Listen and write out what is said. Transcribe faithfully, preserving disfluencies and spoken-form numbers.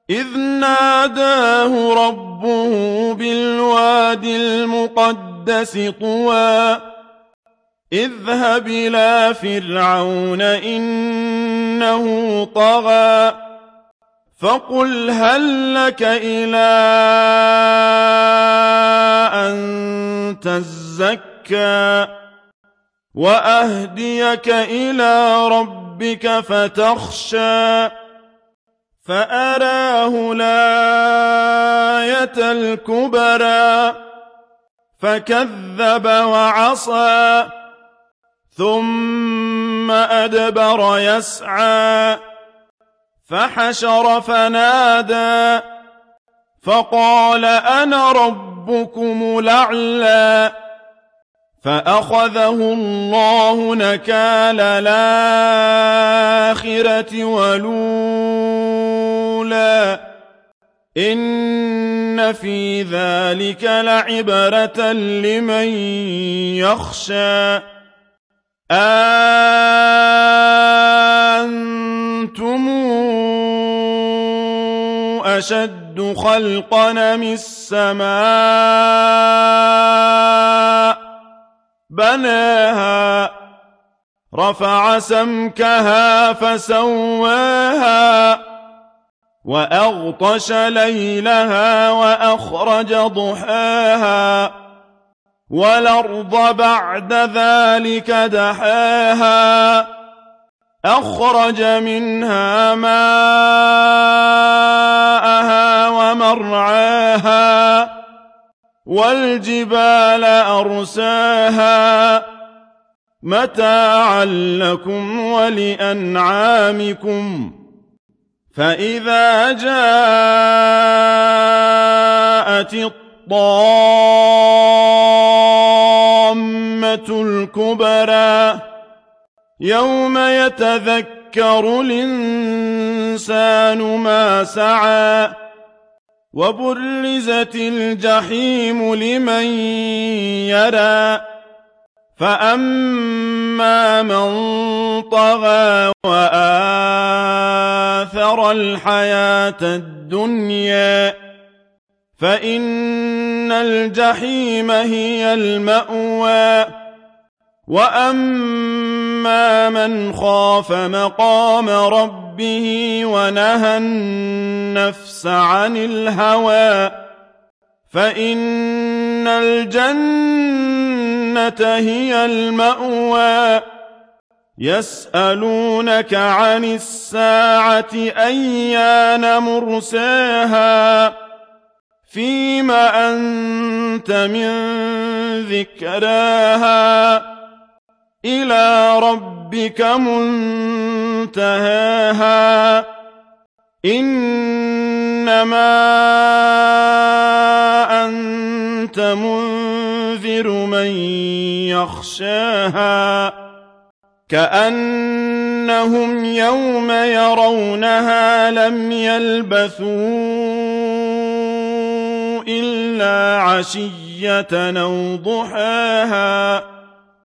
إذ ناداه ربه بالواد المقدس طوى اذهب إلى فرعون إنه طغى فقل هل لك إلى أن تزكى وأهديك إلى ربك فتخشى فأراه الآية الكبرى فكذب وعصى ثم أدبر يسعى فحشر فنادى فقال أنا ربكم الأعلى فأخذه الله نكال الآخرة والأولى إن في ذلك لعبرة لمن يخشى أنتم أشد خلقا من السماء بناها رفع سمكها فسواها وأغطش ليلها وأخرج ضحاها والأرض بعد ذلك دحاها أخرج منها ماءها ومرعاها والجبال أرساها متاعا لكم ولأنعامكم فإذا جاءت الطامة الكبرى يوم يتذكر الإنسان ما سعى وبرزت الجحيم لمن يرى فأما من طغى وآثر الحياة الدنيا فإن الجحيم هي المأوى وأما من خاف مقام ربه ونهى النفس عن الهوى فإن الجنة هي المأوى يسألونك عن الساعة أيان مرساها فيم أنت من ذكراها إلى ربك منتهاها إنما أنت منذر من يخشاها كأنهم يوم يرونها لم يلبثوا إلا عشية أو ضحاها